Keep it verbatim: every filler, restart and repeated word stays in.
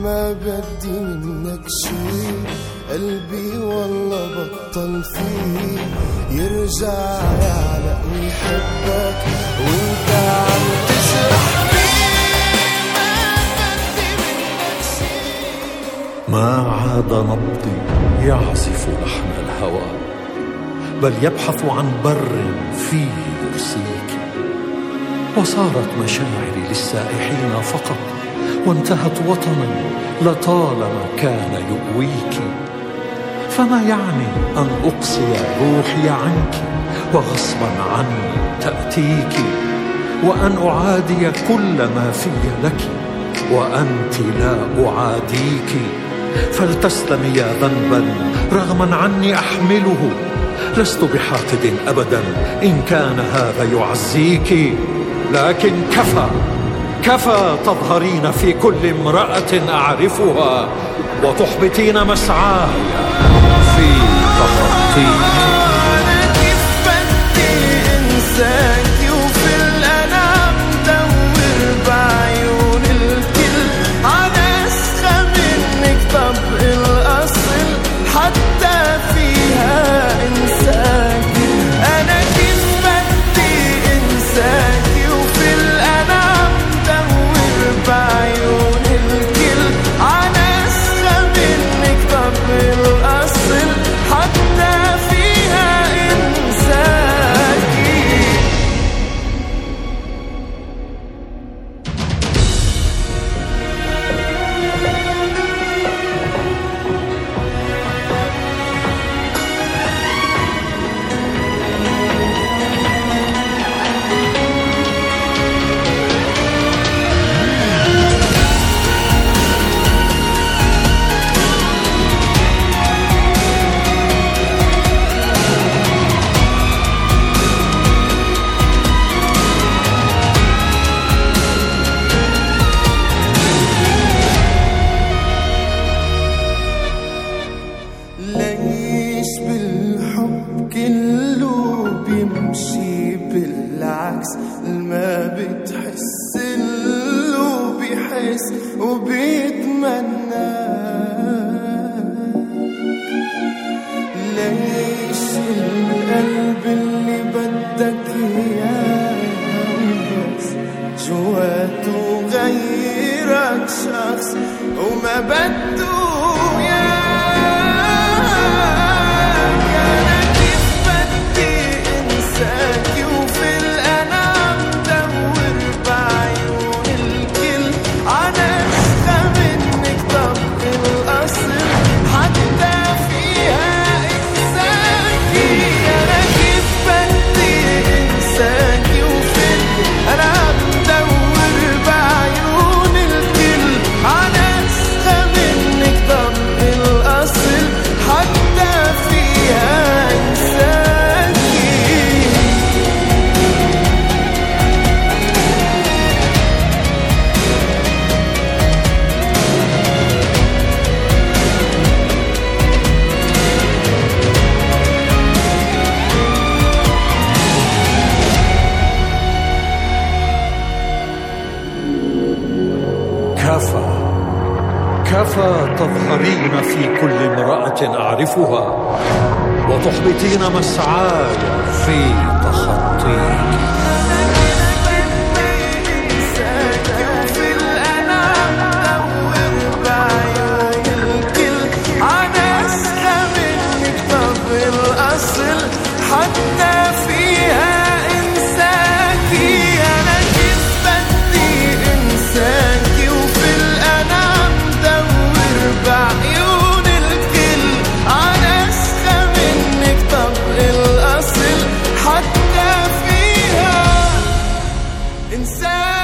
ما بدي منك شي، قلبي والله بطل فيه يرجع يعلق ويحبك وانت عم تجرح فيه. ما بدي منك شي. ما عاد نبضي يعزف لحن الهوى، بل يبحث عن بر فيه يرسيك. وصارت مشاعري للسائحين فقط، وانتهت وطنا لطالما كان يؤويك. فما يعني أن أقصي روحي عنك وغصبا عني تأتيك، وأن أعادي كل ما في لك وأنت لا أعاديك. فلتسلمي يا ذنبا رغما عني أحمله، لست بحاقد أبدا إن كان هذا يعزيك. لكن كفى كفى تظهرين في كل امرأة أعرفها وتحبطين مسعاي في تخطيك. أنا كيف بدي إنساكي وفي الألم دور بعيون الكل على أسخى منك. طب الأصل حتى فيها إنساكي. أنا كيف بدي إنساكي وفي الألم دور بعيون الكل على أسخى منك. طب الأصل حتى فيها إنساكي. ليش بالحب كله بيمشي بالعكس؟ ما بتحس اللي بيحس وبيتمنى. ليش القلب اللي بدك اياه بس جواته غيرك شخص وما بده اياه. كفى كفى تظهرين في كل امرأة أعرفها وتحبطين مسعاي في تخطيك. حتى فيها إنساكي. أنا كيف بدي إنساكي وفي الأنام دور بعيون الكل على أسخى منك. طب الأصل حتى فيها إنساكي.